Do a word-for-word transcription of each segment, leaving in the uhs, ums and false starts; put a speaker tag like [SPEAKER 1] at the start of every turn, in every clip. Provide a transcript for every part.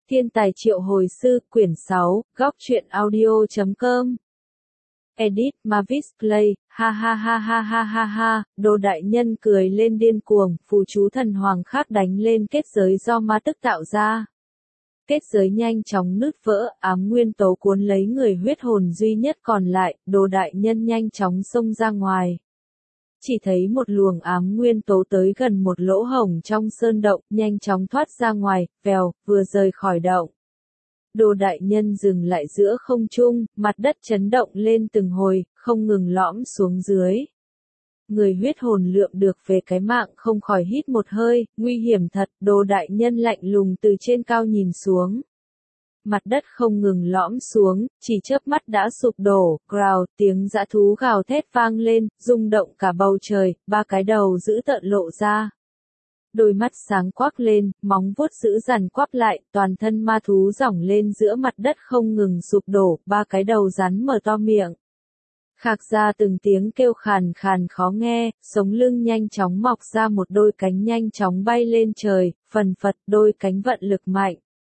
[SPEAKER 1] Thiên tài triệu hồi sư, quyển sáu, góc truyện audio chấm com. Edit, Mavis Play, ha ha ha ha ha ha ha, Đồ đại nhân cười lên điên cuồng, phù chú thần hoàng khác đánh lên kết giới do ma tức tạo ra. Kết giới nhanh chóng nứt vỡ, ám nguyên tố cuốn lấy người huyết hồn duy nhất còn lại, Đồ đại nhân nhanh chóng xông ra ngoài. Chỉ thấy một luồng ám nguyên tố tới gần một lỗ hổng trong sơn động, nhanh chóng thoát ra ngoài, vèo, vừa rời khỏi động. Đồ đại nhân dừng lại giữa không trung, mặt đất chấn động lên từng hồi, không ngừng lõm xuống dưới. Người huyết hồn lượm được về cái mạng không khỏi hít một hơi, nguy hiểm thật, Đồ đại nhân lạnh lùng từ trên cao nhìn xuống. Mặt đất không ngừng lõm xuống, chỉ chớp mắt đã sụp đổ, growl, tiếng dã thú gào thét vang lên, rung động cả bầu trời, ba cái đầu dữ tợn lộ ra. Đôi mắt sáng quắc lên, móng vuốt dữ dằn quắp lại, toàn thân ma thú giỏng lên giữa mặt đất không ngừng sụp đổ, ba cái đầu rắn mở to miệng. Khạc ra từng tiếng kêu khàn khàn khó nghe, sống lưng nhanh chóng mọc ra một đôi cánh nhanh chóng bay lên trời, phần phật đôi cánh vận lực mạnh.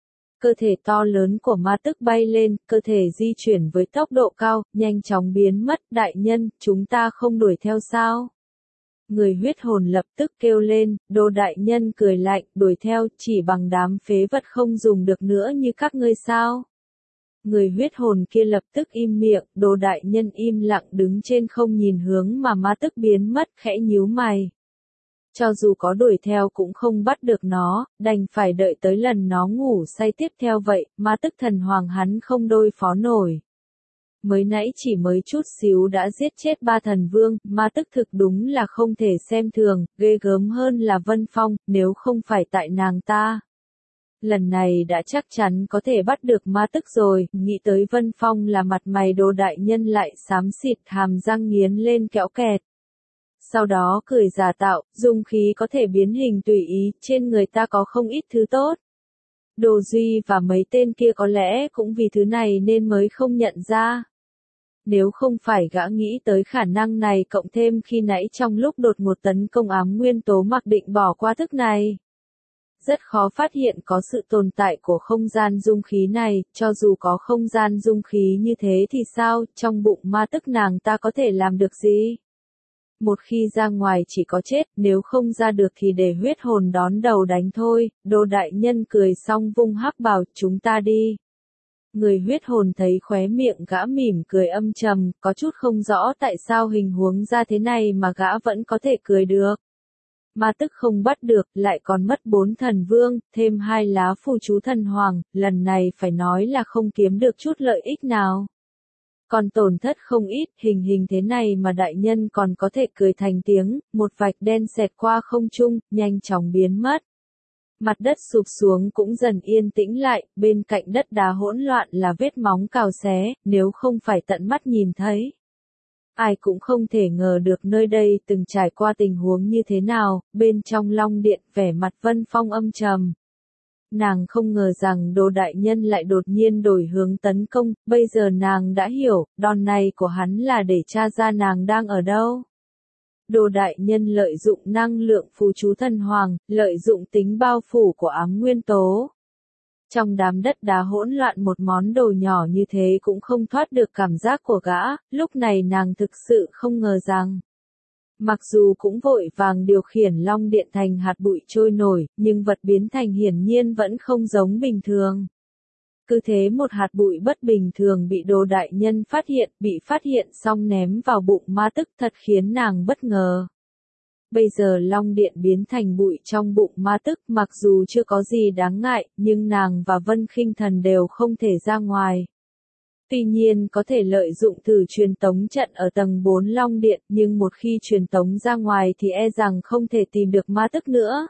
[SPEAKER 1] Cơ thể to lớn của ma tức bay lên, cơ thể di chuyển với tốc độ cao, nhanh chóng biến mất, đại nhân, chúng ta không đuổi theo sao? Người huyết hồn lập tức kêu lên, Đồ đại nhân cười lạnh, đuổi theo, chỉ bằng đám phế vật không dùng được nữa như các ngươi sao? Người huyết hồn kia lập tức im miệng, Đồ đại nhân im lặng đứng trên không nhìn hướng mà ma tức biến mất, khẽ nhíu mày. Cho dù có đuổi theo cũng không bắt được nó, đành phải đợi tới lần nó ngủ say tiếp theo vậy, ma tức thần hoàng hắn không đối phó nổi. Mới nãy chỉ mới chút xíu đã giết chết ba thần vương, ma tức thực đúng là không thể xem thường, ghê gớm hơn là Vân Phong, nếu không phải tại nàng ta. Lần này đã chắc chắn có thể bắt được ma tức rồi, nghĩ tới Vân Phong là mặt mày Đồ đại nhân lại xám xịt hàm răng nghiến lên kẽo kẹt. Sau đó cười giả tạo, dung khí có thể biến hình tùy ý, trên người ta có không ít thứ tốt. Đồ Duy và mấy tên kia có lẽ cũng vì thứ này nên mới không nhận ra. Nếu không phải gã nghĩ tới khả năng này cộng thêm khi nãy trong lúc đột ngột tấn công ám nguyên tố mặc định bỏ qua thức này. Rất khó phát hiện có sự tồn tại của không gian dung khí này, cho dù có không gian dung khí như thế thì sao, trong bụng ma tức nàng ta có thể làm được gì? Một khi ra ngoài chỉ có chết, nếu không ra được thì để huyết hồn đón đầu đánh thôi, Đồ đại nhân cười xong vung hắc bào, chúng ta đi. Người huyết hồn thấy khóe miệng gã mỉm cười âm trầm, có chút không rõ tại sao hình huống ra thế này mà gã vẫn có thể cười được. Ma tức không bắt được, lại còn mất bốn thần vương, thêm hai lá phù chú thần hoàng, lần này phải nói là không kiếm được chút lợi ích nào. Còn tổn thất không ít, hình hình thế này mà đại nhân còn có thể cười thành tiếng, một vạch đen xẹt qua không trung, nhanh chóng biến mất. Mặt đất sụp xuống cũng dần yên tĩnh lại, bên cạnh đất đá hỗn loạn là vết móng cào xé, nếu không phải tận mắt nhìn thấy. Ai cũng không thể ngờ được nơi đây từng trải qua tình huống như thế nào, bên trong Long Điện vẻ mặt Vân Phong âm trầm. Nàng không ngờ rằng Đồ đại nhân lại đột nhiên đổi hướng tấn công, bây giờ nàng đã hiểu, đòn này của hắn là để tra ra nàng đang ở đâu. Đồ đại nhân lợi dụng năng lượng phù chú thần hoàng, lợi dụng tính bao phủ của ám nguyên tố. Trong đám đất đá hỗn loạn một món đồ nhỏ như thế cũng không thoát được cảm giác của gã, lúc này nàng thực sự không ngờ rằng. Mặc dù cũng vội vàng điều khiển Long Điện thành hạt bụi trôi nổi, nhưng vật biến thành hiển nhiên vẫn không giống bình thường. Cứ thế một hạt bụi bất bình thường bị Đồ đại nhân phát hiện, bị phát hiện xong ném vào bụng ma tức thật khiến nàng bất ngờ. Bây giờ Long Điện biến thành bụi trong bụng ma tức, mặc dù chưa có gì đáng ngại, nhưng nàng và Vân Khinh Thần đều không thể ra ngoài. Tuy nhiên có thể lợi dụng thử truyền tống trận ở tầng bốn Long Điện, nhưng một khi truyền tống ra ngoài thì e rằng không thể tìm được ma tức nữa.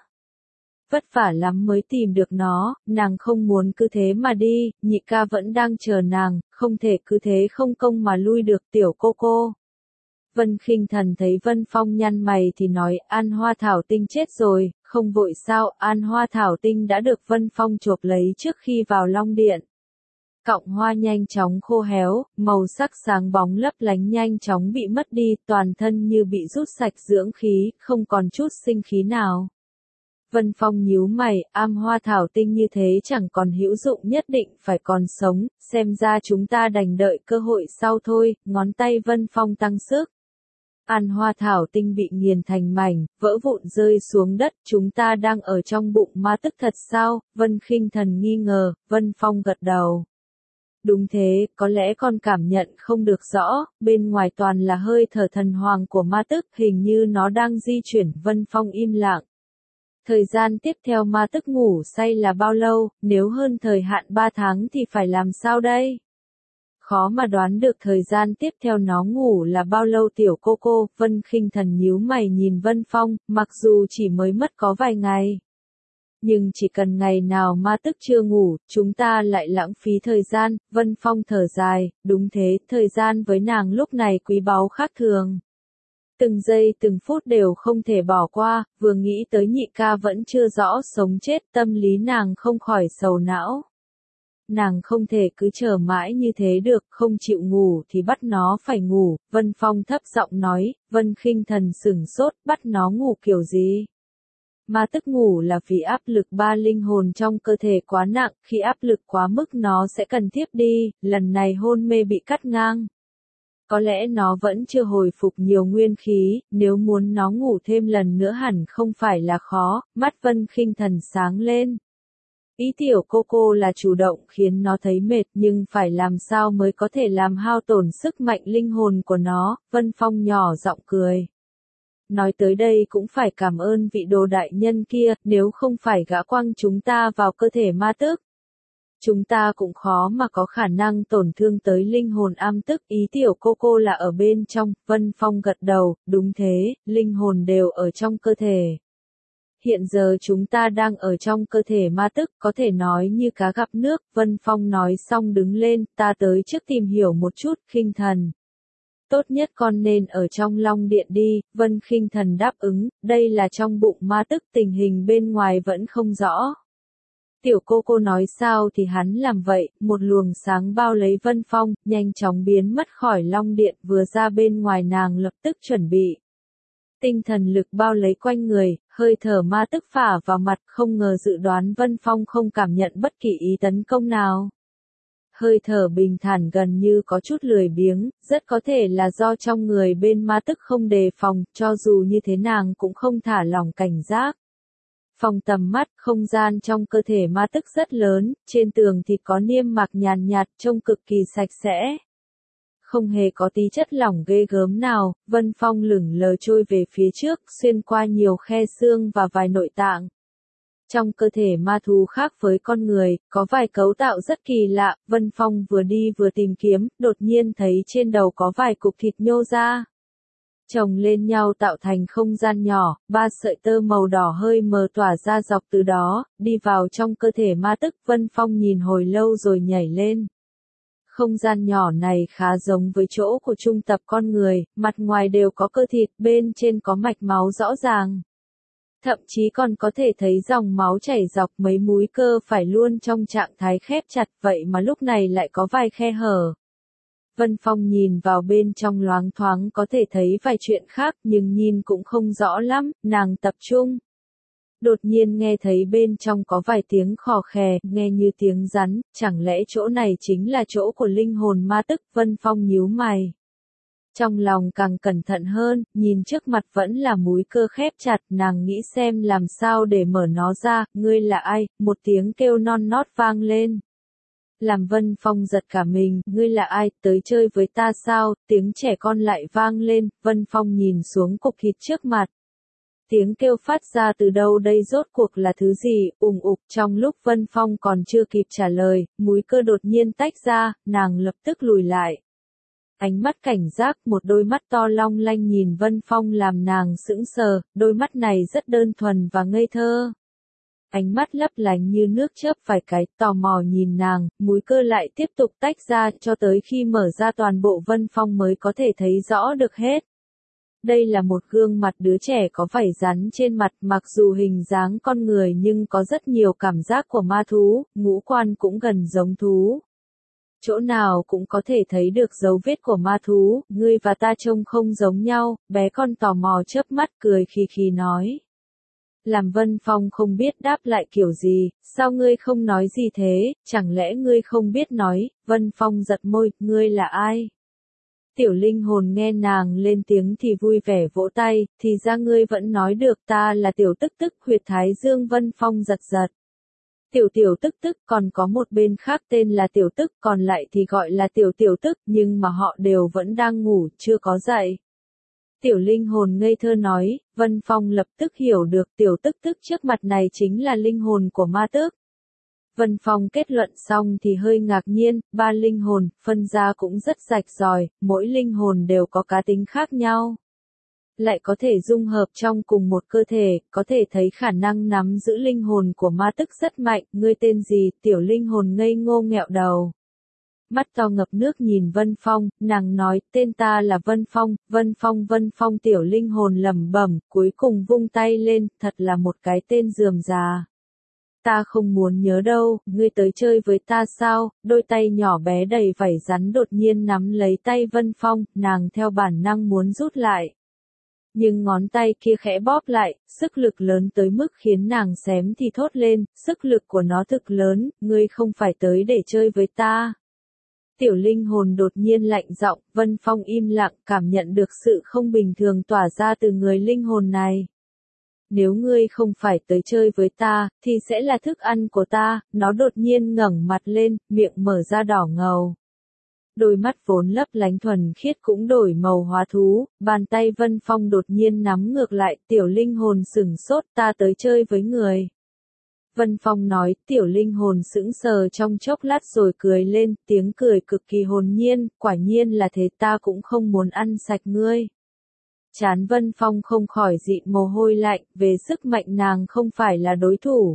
[SPEAKER 1] Vất vả lắm mới tìm được nó, nàng không muốn cứ thế mà đi, nhị ca vẫn đang chờ nàng, không thể cứ thế không công mà lui được tiểu cô cô. Vân Khinh Thần thấy Vân Phong nhăn mày thì nói, An Hoa Thảo Tinh chết rồi, không vội sao, An Hoa Thảo Tinh đã được Vân Phong chộp lấy trước khi vào Long Điện. Cọng hoa nhanh chóng khô héo, màu sắc sáng bóng lấp lánh nhanh chóng bị mất đi, toàn thân như bị rút sạch dưỡng khí, không còn chút sinh khí nào. Vân Phong nhíu mày, am hoa thảo tinh như thế chẳng còn hữu dụng, nhất định phải còn sống, xem ra chúng ta đành đợi cơ hội sau thôi, ngón tay Vân Phong tăng sức. An hoa thảo tinh bị nghiền thành mảnh, vỡ vụn rơi xuống đất, chúng ta đang ở trong bụng ma tức thật sao? Vân Khinh Thần nghi ngờ, Vân Phong gật đầu. Đúng thế, có lẽ con cảm nhận không được rõ, bên ngoài toàn là hơi thở thần hoàng của ma tức, hình như nó đang di chuyển. Vân Phong im lặng. Thời gian tiếp theo ma tức ngủ say là bao lâu, nếu hơn thời hạn ba tháng thì phải làm sao đây? Khó mà đoán được thời gian tiếp theo nó ngủ là bao lâu. Tiểu cô cô, Vân Khinh Thần nhíu mày nhìn Vân Phong, mặc dù chỉ mới mất có vài ngày. Nhưng chỉ cần ngày nào ma tức chưa ngủ, chúng ta lại lãng phí thời gian. Vân Phong thở dài, đúng thế, thời gian với nàng lúc này quý báu khác thường. Từng giây từng phút đều không thể bỏ qua, vừa nghĩ tới nhị ca vẫn chưa rõ sống chết, tâm lý nàng không khỏi sầu não. Nàng không thể cứ chờ mãi như thế được, không chịu ngủ thì bắt nó phải ngủ. Vân Phong thấp giọng nói. Vân Khinh Thần sửng sốt, bắt nó ngủ kiểu gì? Ma tức ngủ là vì áp lực ba linh hồn trong cơ thể quá nặng, khi áp lực quá mức nó sẽ cần thiếp đi, lần này hôn mê bị cắt ngang. Có lẽ nó vẫn chưa hồi phục nhiều nguyên khí, nếu muốn nó ngủ thêm lần nữa hẳn không phải là khó. Mắt Vân Khinh Thần sáng lên. Ý tiểu cô cô là chủ động khiến nó thấy mệt, nhưng phải làm sao mới có thể làm hao tổn sức mạnh linh hồn của nó. Vân Phong nhỏ giọng cười. Nói tới đây cũng phải cảm ơn vị đồ đại nhân kia, nếu không phải gã quăng chúng ta vào cơ thể ma tức, chúng ta cũng khó mà có khả năng tổn thương tới linh hồn am tức. Ý tiểu cô cô là ở bên trong. Vân Phong gật đầu, đúng thế, linh hồn đều ở trong cơ thể. Hiện giờ chúng ta đang ở trong cơ thể ma tức, có thể nói như cá gặp nước. Vân Phong nói xong đứng lên, ta tới trước tìm hiểu một chút. Khinh Thần, tốt nhất con nên ở trong Long Điện đi. Vân Khinh Thần đáp ứng, đây là trong bụng ma tức, tình hình bên ngoài vẫn không rõ. Tiểu cô cô nói sao thì hắn làm vậy. Một luồng sáng bao lấy Vân Phong, nhanh chóng biến mất khỏi Long Điện, vừa ra bên ngoài nàng lập tức chuẩn bị. Tinh thần lực bao lấy quanh người, hơi thở ma tức phả vào mặt, không ngờ dự đoán Vân Phong không cảm nhận bất kỳ ý tấn công nào. Hơi thở bình thản gần như có chút lười biếng, rất có thể là do trong người bên ma tức không đề phòng, cho dù như thế nàng cũng không thả lỏng cảnh giác. Phòng tầm mắt, không gian trong cơ thể ma tức rất lớn, trên tường thì có niêm mạc nhàn nhạt, trông cực kỳ sạch sẽ. Không hề có tí chất lỏng ghê gớm nào. Vân Phong lững lờ trôi về phía trước, xuyên qua nhiều khe xương và vài nội tạng. Trong cơ thể ma thú khác với con người, có vài cấu tạo rất kỳ lạ. Vân Phong vừa đi vừa tìm kiếm, đột nhiên thấy trên đầu có vài cục thịt nhô ra. Chồng lên nhau tạo thành không gian nhỏ, ba sợi tơ màu đỏ hơi mờ tỏa ra dọc từ đó, đi vào trong cơ thể ma tức. Vân Phong nhìn hồi lâu rồi nhảy lên. Không gian nhỏ này khá giống với chỗ của trung tập con người, mặt ngoài đều có cơ thịt, bên trên có mạch máu rõ ràng. Thậm chí còn có thể thấy dòng máu chảy dọc mấy múi cơ phải luôn trong trạng thái khép chặt, vậy mà lúc này lại có vài khe hở. Vân Phong nhìn vào bên trong loáng thoáng có thể thấy vài chuyện khác, nhưng nhìn cũng không rõ lắm. Nàng tập trung. Đột nhiên nghe thấy bên trong có vài tiếng khò khè, nghe như tiếng rắn, chẳng lẽ chỗ này chính là chỗ của linh hồn ma tức? Vân Phong nhíu mày. Trong lòng càng cẩn thận hơn, nhìn trước mặt vẫn là múi cơ khép chặt, nàng nghĩ xem làm sao để mở nó ra. Ngươi là ai? Một tiếng kêu non nót vang lên. Làm Vân Phong giật cả mình, ngươi là ai, tới chơi với ta sao? Tiếng trẻ con lại vang lên. Vân Phong nhìn xuống cục thịt trước mặt. Tiếng kêu phát ra từ đâu đây, rốt cuộc là thứ gì? Ùng ục. Trong lúc Vân Phong còn chưa kịp trả lời, múi cơ đột nhiên tách ra, nàng lập tức lùi lại. Ánh mắt cảnh giác, một đôi mắt to long lanh nhìn Vân Phong làm nàng sững sờ, đôi mắt này rất đơn thuần và ngây thơ. Ánh mắt lấp lánh như nước chớp vài cái, tò mò nhìn nàng, múi cơ lại tiếp tục tách ra, cho tới khi mở ra toàn bộ Vân Phong mới có thể thấy rõ được hết. Đây là một gương mặt đứa trẻ có vảy rắn trên mặt, mặc dù hình dáng con người nhưng có rất nhiều cảm giác của ma thú, ngũ quan cũng gần giống thú. Chỗ nào cũng có thể thấy được dấu vết của ma thú, ngươi và ta trông không giống nhau. Bé con tò mò chớp mắt cười khì khì nói. làm Vân Phong không biết đáp lại kiểu gì, sao ngươi không nói gì thế, chẳng lẽ ngươi không biết nói, Vân Phong giật môi, ngươi là ai? Tiểu linh hồn nghe nàng lên tiếng thì vui vẻ vỗ tay, thì ra ngươi vẫn nói được, ta là tiểu tức tức, huyệt thái dương. Vân Phong giật giật. Tiểu tiểu tức tức, còn có một bên khác tên là tiểu tức, còn lại thì gọi là tiểu tiểu tức, nhưng mà họ đều vẫn đang ngủ, chưa có dậy. Tiểu linh hồn ngây thơ nói, Vân Phong lập tức hiểu được tiểu tức tức trước mặt này chính là linh hồn của ma tước. Vân Phong kết luận xong thì hơi ngạc nhiên, ba linh hồn, phân ra cũng rất rạch ròi, mỗi linh hồn đều có cá tính khác nhau. Lại có thể dung hợp trong cùng một cơ thể, có thể thấy khả năng nắm giữ linh hồn của ma tức rất mạnh. Ngươi tên gì? Tiểu linh hồn ngây ngô nghẹo đầu. Mắt to ngập nước nhìn Vân Phong, nàng nói, tên ta là Vân Phong. Vân Phong. Vân Phong. Tiểu linh hồn lẩm bẩm, cuối cùng vung tay lên, thật là một cái tên rườm rà. Ta không muốn nhớ đâu, ngươi tới chơi với ta sao? Đôi tay nhỏ bé đầy vảy rắn đột nhiên nắm lấy tay Vân Phong, nàng theo bản năng muốn rút lại. Nhưng ngón tay kia khẽ bóp lại, sức lực lớn tới mức khiến nàng xém thì thốt lên, sức lực của nó thực lớn, ngươi không phải tới để chơi với ta. Tiểu linh hồn đột nhiên lạnh giọng, Vân Phong im lặng, cảm nhận được sự không bình thường tỏa ra từ người linh hồn này. Nếu ngươi không phải tới chơi với ta, thì sẽ là thức ăn của ta. Nó đột nhiên ngẩng mặt lên, miệng mở ra đỏ ngầu. Đôi mắt vốn lấp lánh thuần khiết cũng đổi màu hóa thú, bàn tay Vân Phong đột nhiên nắm ngược lại, tiểu linh hồn sửng sốt, ta tới chơi với người. Vân Phong nói, tiểu linh hồn sững sờ trong chốc lát rồi cười lên, tiếng cười cực kỳ hồn nhiên, quả nhiên là thế, ta cũng không muốn ăn sạch ngươi. Chán Vân Phong không khỏi dịn mồ hôi lạnh, về sức mạnh nàng không phải là đối thủ.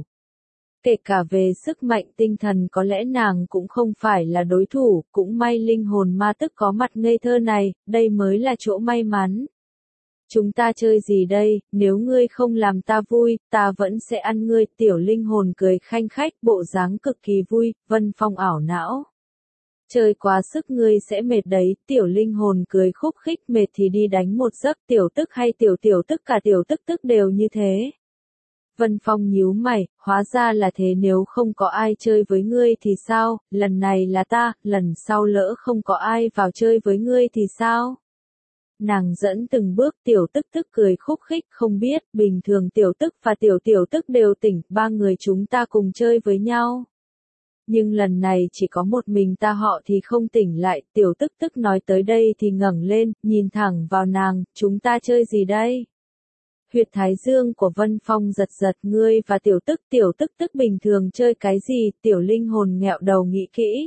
[SPEAKER 1] Kể cả về sức mạnh tinh thần có lẽ nàng cũng không phải là đối thủ, cũng may linh hồn ma tức có mặt ngây thơ này, đây mới là chỗ may mắn. Chúng ta chơi gì đây, nếu ngươi không làm ta vui, ta vẫn sẽ ăn ngươi. Tiểu linh hồn cười khanh khách, bộ dáng cực kỳ vui. Vân Phong ảo não. Chơi quá sức ngươi sẽ mệt đấy. Tiểu linh hồn cười khúc khích, mệt thì đi đánh một giấc. Tiểu tức hay tiểu tiểu tức, cả tiểu tức tức đều như thế. Vân Phong nhíu mày, hóa ra là thế, nếu không có ai chơi với ngươi thì sao, lần này là ta, lần sau lỡ không có ai vào chơi với ngươi thì sao? Nàng dẫn từng bước, tiểu tức tức cười khúc khích, không biết, bình thường tiểu tức và tiểu tiểu tức đều tỉnh, ba người chúng ta cùng chơi với nhau. Nhưng lần này chỉ có một mình ta họ thì không tỉnh lại, tiểu tức tức nói tới đây thì ngẩng lên, nhìn thẳng vào nàng, chúng ta chơi gì đây? Huyệt thái dương của Vân Phong giật giật, ngươi và tiểu tức, tiểu tức tức bình thường chơi cái gì? Tiểu linh hồn nghẹo đầu nghĩ kỹ.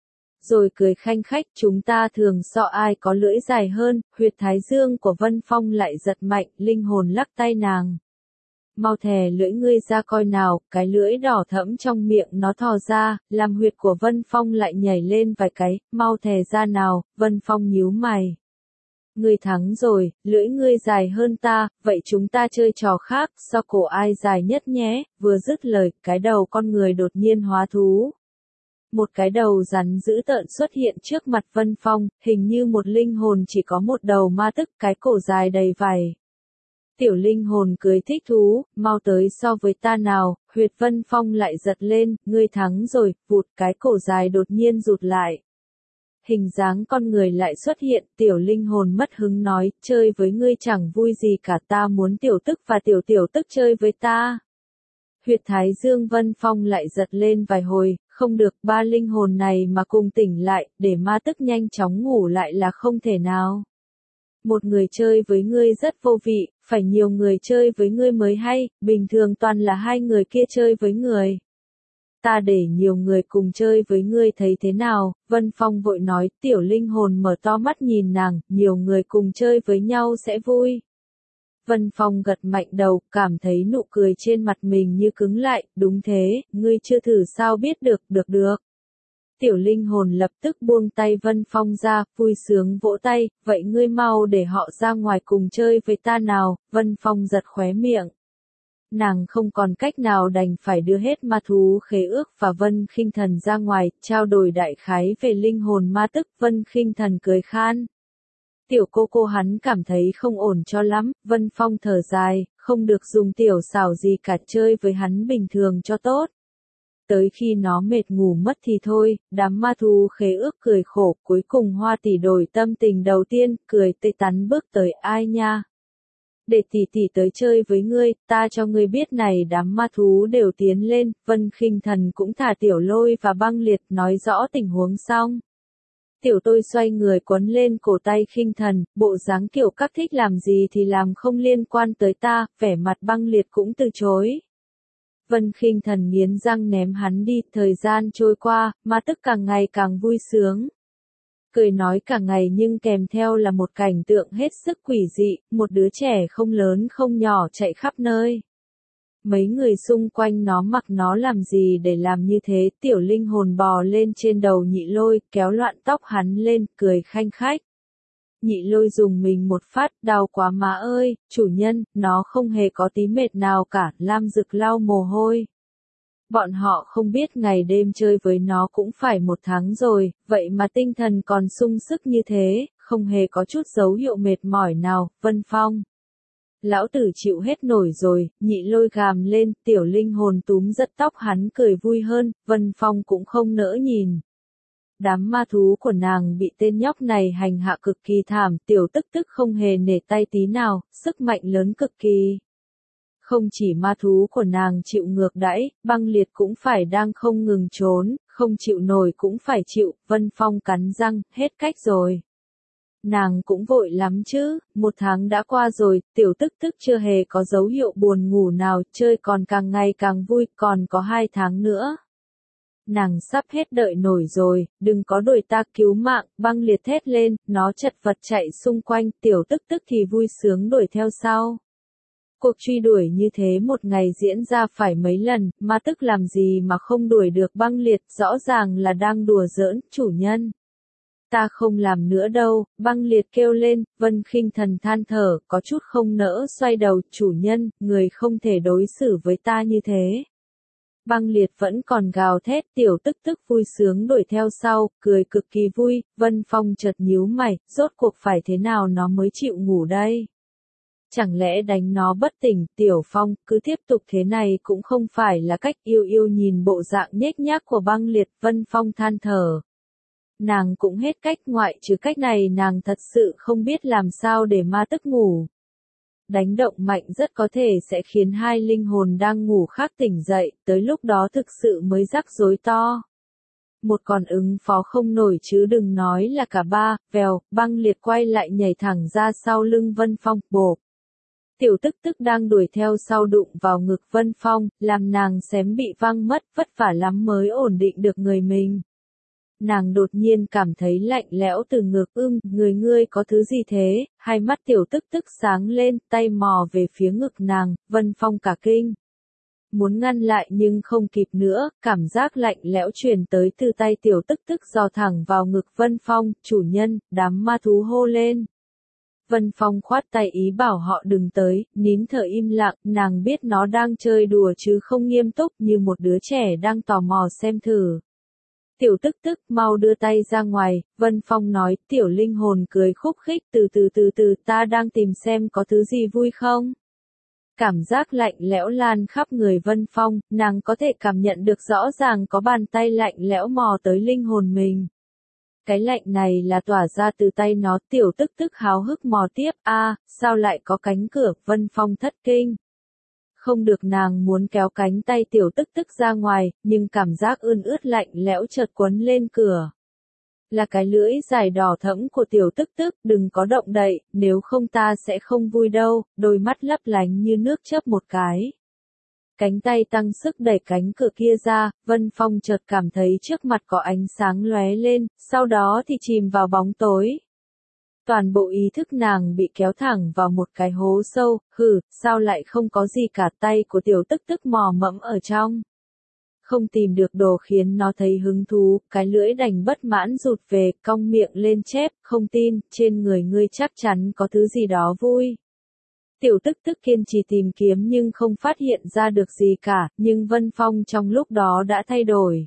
[SPEAKER 1] Rồi cười khanh khách, chúng ta thường so ai có lưỡi dài hơn. Huyệt thái dương của Vân Phong lại giật mạnh, linh hồn lắc tay nàng. Mau thè lưỡi ngươi ra coi nào, cái lưỡi đỏ thẫm trong miệng nó thò ra, làm huyệt của Vân Phong lại nhảy lên vài cái, mau thè ra nào. Vân Phong nhíu mày. Ngươi thắng rồi, lưỡi ngươi dài hơn ta, vậy chúng ta chơi trò khác, so cổ ai dài nhất nhé. Vừa dứt lời, cái đầu con người đột nhiên hóa thú. Một cái đầu rắn dữ tợn xuất hiện trước mặt Vân Phong, hình như một linh hồn chỉ có một đầu ma tức, cái cổ dài đầy vảy. Tiểu linh hồn cười thích thú, mau tới so với ta nào. Huyệt Vân Phong lại giật lên, ngươi thắng rồi, vụt, cái cổ dài đột nhiên rụt lại. Hình dáng con người lại xuất hiện, tiểu linh hồn mất hứng nói, chơi với ngươi chẳng vui gì cả, ta muốn tiểu tức và tiểu tiểu tức chơi với ta. Huyệt thái dương Vân Phong lại giật lên vài hồi, không được, ba linh hồn này mà cùng tỉnh lại, để ma tức nhanh chóng ngủ lại là không thể nào. Một người chơi với ngươi rất vô vị, phải nhiều người chơi với ngươi mới hay, bình thường toàn là hai người kia chơi với người. Ta để nhiều người cùng chơi với ngươi thấy thế nào? Vân Phong vội nói, tiểu linh hồn mở to mắt nhìn nàng, nhiều người cùng chơi với nhau sẽ vui. Vân Phong gật mạnh đầu, cảm thấy nụ cười trên mặt mình như cứng lại, đúng thế, ngươi chưa thử sao biết được, được được. Tiểu linh hồn lập tức buông tay Vân Phong ra, vui sướng vỗ tay, vậy ngươi mau để họ ra ngoài cùng chơi với ta nào. Vân Phong giật khóe miệng. Nàng không còn cách nào đành phải đưa hết ma thú khế ước và Vân Khinh Thần ra ngoài, trao đổi đại khái về linh hồn ma tức. Vân Khinh Thần cười khan. Tiểu cô cô hắn cảm thấy không ổn cho lắm, Vân Phong thở dài, không được dùng tiểu xảo gì cả, chơi với hắn bình thường cho tốt. Tới khi nó mệt ngủ mất thì thôi, đám ma thú khế ước cười khổ, cuối cùng Hoa tỷ đổi tâm tình đầu tiên, cười tươi tắn bước tới, ai nha. Để tỷ tỷ tới chơi với ngươi, ta cho ngươi biết này. Đám ma thú đều tiến lên, Vân Khinh Thần cũng thả Tiểu Lôi và Băng Liệt, nói rõ tình huống xong. Tiểu Tôi xoay người quấn lên cổ tay Khinh Thần, bộ dáng kiểu các thích làm gì thì làm, không liên quan tới ta, vẻ mặt Băng Liệt cũng từ chối. Vân Khinh Thần nghiến răng ném hắn đi, thời gian trôi qua, ma tức càng ngày càng vui sướng. Cười nói cả ngày nhưng kèm theo là một cảnh tượng hết sức quỷ dị, một đứa trẻ không lớn không nhỏ chạy khắp nơi. Mấy người xung quanh nó mặc nó làm gì để làm như thế, Tiểu Linh hồn bò lên trên đầu Nhị Lôi, kéo loạn tóc hắn lên, cười khanh khách. Nhị Lôi dùng mình một phát, đau quá má ơi, chủ nhân, nó không hề có tí mệt nào cả, Lam Dực lau mồ hôi. Bọn họ không biết ngày đêm chơi với nó cũng phải một tháng rồi, vậy mà tinh thần còn sung sức như thế, không hề có chút dấu hiệu mệt mỏi nào. Vân Phong. Lão tử chịu hết nổi rồi, Nhị Lôi gàm lên, Tiểu Linh hồn túm giật tóc hắn, cười vui hơn, Vân Phong cũng không nỡ nhìn. Đám ma thú của nàng bị tên nhóc này hành hạ cực kỳ thảm, Tiểu Tức Tức không hề nể tay tí nào, sức mạnh lớn cực kỳ. Không chỉ ma thú của nàng chịu ngược đãi, Băng Liệt cũng phải đang không ngừng trốn, không chịu nổi cũng phải chịu, Vân Phong cắn răng, hết cách rồi. Nàng cũng vội lắm chứ, một tháng đã qua rồi, Tiểu Tức Tức chưa hề có dấu hiệu buồn ngủ nào, chơi còn càng ngày càng vui, còn có hai tháng nữa. Nàng sắp hết đợi nổi rồi, đừng có đuổi ta, cứu mạng. Băng Liệt thét lên, nó chật vật chạy xung quanh, Tiểu Tức Tức thì vui sướng đuổi theo sau. Cuộc truy đuổi như thế một ngày diễn ra phải mấy lần, ma tức làm gì mà không đuổi được Băng Liệt, rõ ràng là đang đùa giỡn, chủ nhân. Ta không làm nữa đâu, Băng Liệt kêu lên, Vân Khinh Thần than thở, có chút không nỡ xoay đầu, chủ nhân, người không thể đối xử với ta như thế. Băng Liệt vẫn còn gào thét, Tiểu Tức Tức vui sướng đuổi theo sau, cười cực kỳ vui. Vân Phong chợt nhíu mày, rốt cuộc phải thế nào nó mới chịu ngủ đây? Chẳng lẽ đánh nó bất tỉnh? Tiểu Phong, cứ tiếp tục thế này cũng không phải là cách. Yêu Yêu nhìn bộ dạng nhếch nhác của Băng Liệt, Vân Phong than thở. Nàng cũng hết cách, ngoại trừ cách này nàng thật sự không biết làm sao để ma tức ngủ. Đánh động mạnh rất có thể sẽ khiến hai linh hồn đang ngủ khác tỉnh dậy, tới lúc đó thực sự mới rắc rối to. Một con ứng phó không nổi chứ đừng nói là cả ba. Vèo, Băng Liệt quay lại nhảy thẳng ra sau lưng Vân Phong, bộp. Tiểu Tức Tức đang đuổi theo sau đụng vào ngực Vân Phong, làm nàng xém bị văng mất, vất vả lắm mới ổn định được người mình. Nàng đột nhiên cảm thấy lạnh lẽo từ ngực, ưm, người ngươi có thứ gì thế? Hai mắt Tiểu Tức Tức sáng lên, tay mò về phía ngực nàng, Vân Phong cả kinh. Muốn ngăn lại nhưng không kịp nữa, cảm giác lạnh lẽo truyền tới từ tay Tiểu Tức Tức dò thẳng vào ngực Vân Phong, chủ nhân, đám ma thú hô lên. Vân Phong khoát tay ý bảo họ đừng tới, nín thở im lặng, nàng biết nó đang chơi đùa chứ không nghiêm túc, như một đứa trẻ đang tò mò xem thử. Tiểu Tức Tức, mau đưa tay ra ngoài, Vân Phong nói, Tiểu Linh hồn cười khúc khích, từ từ từ từ, ta đang tìm xem có thứ gì vui không. Cảm giác lạnh lẽo lan khắp người Vân Phong, nàng có thể cảm nhận được rõ ràng có bàn tay lạnh lẽo mò tới linh hồn mình. Cái lạnh này là tỏa ra từ tay nó. Tiểu Tức Tức háo hức mò tiếp, a, à, sao lại có cánh cửa? Vân Phong thất kinh. Không được, nàng muốn kéo cánh tay Tiểu Tức Tức ra ngoài, nhưng cảm giác ươn ướt lạnh lẽo chợt quấn lên cửa. Là cái lưỡi dài đỏ thẫm của Tiểu Tức Tức, đừng có động đậy, nếu không ta sẽ không vui đâu. Đôi mắt lấp lánh như nước chớp một cái. Cánh tay tăng sức đẩy cánh cửa kia ra, Vân Phong chợt cảm thấy trước mặt có ánh sáng lóe lên, sau đó thì chìm vào bóng tối. Toàn bộ ý thức nàng bị kéo thẳng vào một cái hố sâu, hừ, sao lại không có gì cả, tay của Tiểu Tức Tức mò mẫm ở trong. Không tìm được đồ khiến nó thấy hứng thú, cái lưỡi đành bất mãn rụt về, cong miệng lên chép, không tin, trên người ngươi chắc chắn có thứ gì đó vui. Tiểu Tức Tức kiên trì tìm kiếm nhưng không phát hiện ra được gì cả, nhưng Vân Phong trong lúc đó đã thay đổi.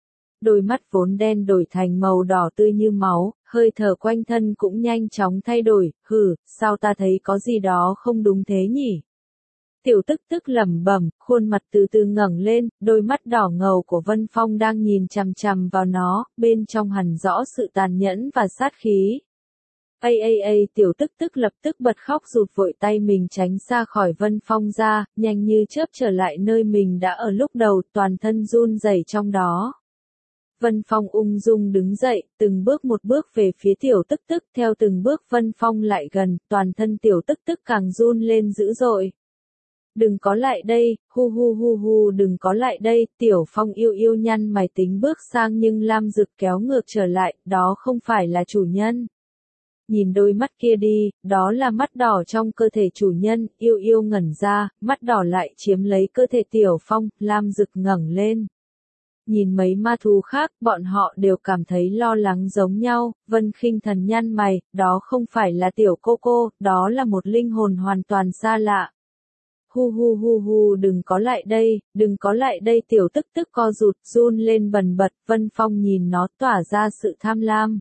[SPEAKER 1] Đôi mắt vốn đen đổi thành màu đỏ tươi như máu, hơi thở quanh thân cũng nhanh chóng thay đổi, hừ, sao ta thấy có gì đó không đúng thế nhỉ? Tiểu tức tức lẩm bẩm, khuôn mặt từ từ ngẩng lên, đôi mắt đỏ ngầu của Vân Phong đang nhìn chằm chằm vào nó, bên trong hằn rõ sự tàn nhẫn và sát khí. Ây ây ây, tiểu tức tức lập tức bật khóc rụt vội tay mình tránh xa khỏi Vân Phong ra, nhanh như chớp trở lại nơi mình đã ở lúc đầu, toàn thân run rẩy trong đó. Vân Phong ung dung đứng dậy, từng bước một bước về phía tiểu tức tức, theo từng bước Vân Phong lại gần, toàn thân tiểu tức tức càng run lên dữ dội. Đừng có lại đây, hu hu hu hu đừng có lại đây, Tiểu Phong yêu yêu nhăn mày tính bước sang nhưng Lam Dực kéo ngược trở lại, đó không phải là chủ nhân. Nhìn đôi mắt kia đi, đó là mắt đỏ trong cơ thể chủ nhân, yêu yêu ngẩn ra, mắt đỏ lại chiếm lấy cơ thể Tiểu Phong, Lam Dực ngẩng lên. Nhìn mấy ma thú khác, bọn họ đều cảm thấy lo lắng giống nhau, Vân Khinh Thần nhăn mày, đó không phải là tiểu cô cô, đó là một linh hồn hoàn toàn xa lạ. Hu hu hu hu đừng có lại đây, đừng có lại đây tiểu tức tức co rụt, run lên bần bật, Vân Phong nhìn nó tỏa ra sự tham lam.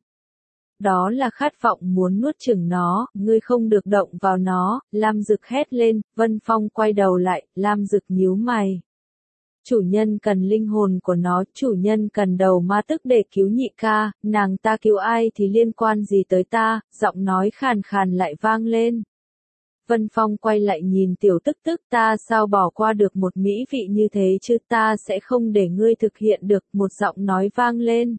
[SPEAKER 1] Đó là khát vọng muốn nuốt chửng nó, ngươi không được động vào nó, Lam Dực hét lên, Vân Phong quay đầu lại, Lam Dực nhíu mày. Chủ nhân cần linh hồn của nó, chủ nhân cần đầu ma tức để cứu nhị ca, nàng ta cứu ai thì liên quan gì tới ta, giọng nói khàn khàn lại vang lên. Vân Phong quay lại nhìn tiểu tức tức, ta sao bỏ qua được một mỹ vị như thế chứ, ta sẽ không để ngươi thực hiện được, một giọng nói vang lên.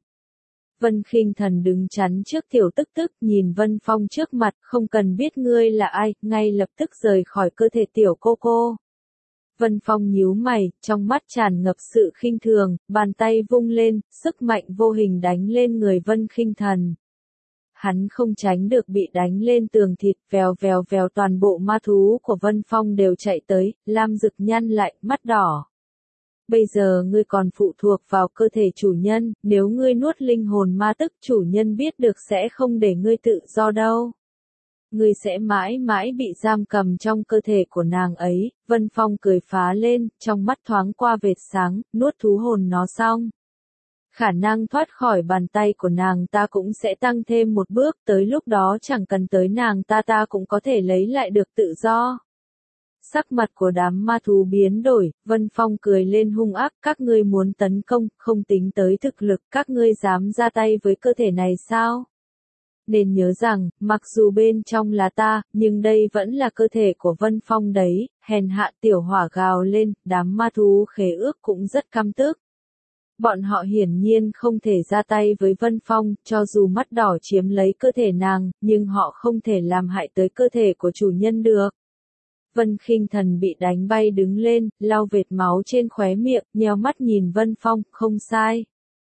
[SPEAKER 1] Vân Khinh Thần đứng chắn trước tiểu tức tức, nhìn Vân Phong trước mặt, không cần biết ngươi là ai, ngay lập tức rời khỏi cơ thể tiểu cô cô. Vân Phong nhíu mày, trong mắt tràn ngập sự khinh thường, bàn tay vung lên, sức mạnh vô hình đánh lên người Vân Khinh Thần. Hắn không tránh được bị đánh lên tường thịt, vèo vèo vèo toàn bộ ma thú của Vân Phong đều chạy tới, Lam Dực nhăn lại, mắt đỏ. Bây giờ ngươi còn phụ thuộc vào cơ thể chủ nhân, nếu ngươi nuốt linh hồn ma tức chủ nhân biết được sẽ không để ngươi tự do đâu. Ngươi sẽ mãi mãi bị giam cầm trong cơ thể của nàng ấy, Vân Phong cười phá lên, trong mắt thoáng qua vệt sáng, nuốt thú hồn nó xong. Khả năng thoát khỏi bàn tay của nàng ta cũng sẽ tăng thêm một bước, tới lúc đó chẳng cần tới nàng ta ta cũng có thể lấy lại được tự do. Sắc mặt của đám ma thú biến đổi, Vân Phong cười lên hung ác, các ngươi muốn tấn công, không tính tới thực lực, các ngươi dám ra tay với cơ thể này sao? Nên nhớ rằng, mặc dù bên trong là ta, nhưng đây vẫn là cơ thể của Vân Phong đấy, hèn hạ tiểu hỏa gào lên, đám ma thú khế ước cũng rất căm tức. Bọn họ hiển nhiên không thể ra tay với Vân Phong, cho dù mắt đỏ chiếm lấy cơ thể nàng, nhưng họ không thể làm hại tới cơ thể của chủ nhân được. Vân Khinh Thần bị đánh bay đứng lên, lau vệt máu trên khóe miệng, nheo mắt nhìn Vân Phong, không sai.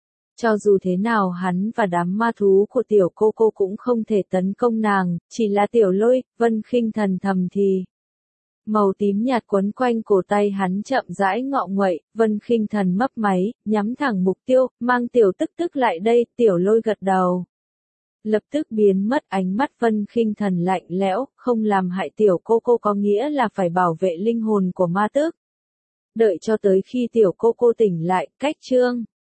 [SPEAKER 1] Cho dù thế nào hắn và đám ma thú của tiểu cô cô cũng không thể tấn công nàng, chỉ là tiểu lôi, Vân Khinh Thần thầm thì. Màu tím nhạt quấn quanh cổ tay hắn chậm rãi ngọ nguậy, Vân Khinh Thần mấp máy, nhắm thẳng mục tiêu, mang tiểu tức tức lại đây, tiểu lôi gật đầu. Lập tức biến mất ánh mắt Vân Khinh Thần lạnh lẽo, không làm hại tiểu cô cô có nghĩa là phải bảo vệ linh hồn của ma tước. Đợi cho tới khi tiểu cô cô tỉnh lại, cách chương.